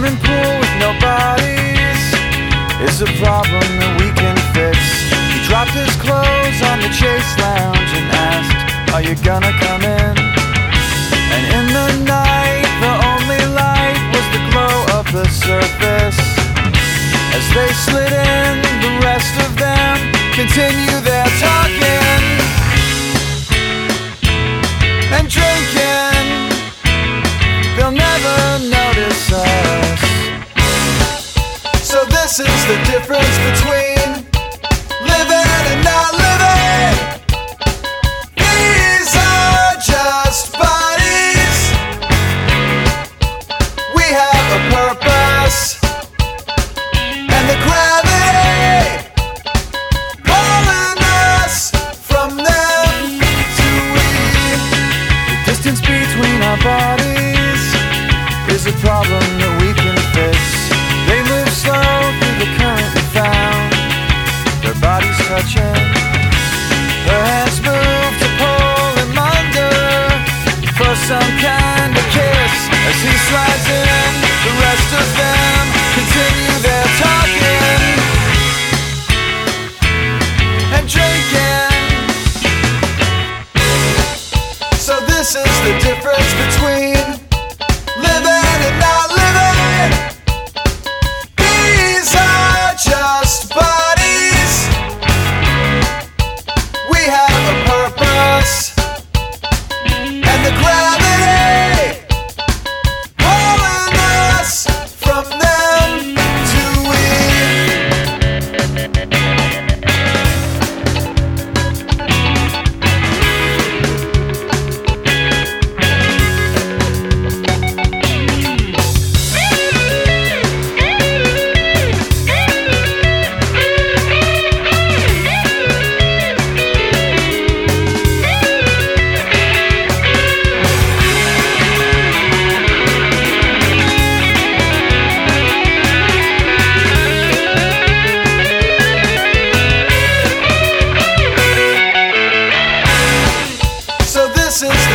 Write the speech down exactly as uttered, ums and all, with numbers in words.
swimming pool with no bodies is a problem that we can fix. He dropped his clothes on the Chase Lounge and asked, are you gonna come in? And in the night, the only light was the glow of the surface. As they slid in, the rest of them continue their talking and drinking. They'll never notice us. So this is the difference between living and not living. These are just bodies. We have a purpose, and the gravity pulling us from them to we. The distance between our bodies is a problem that we can fix. They move slow through the current we found, their bodies touching. Her hands move to pull him under for some kind of kiss. As he slides in, the rest of them continue their talking and drinking. So this is the difference between living and not living. These are just bodies. We have a purpose, and the gravity pulling us from them to we. This is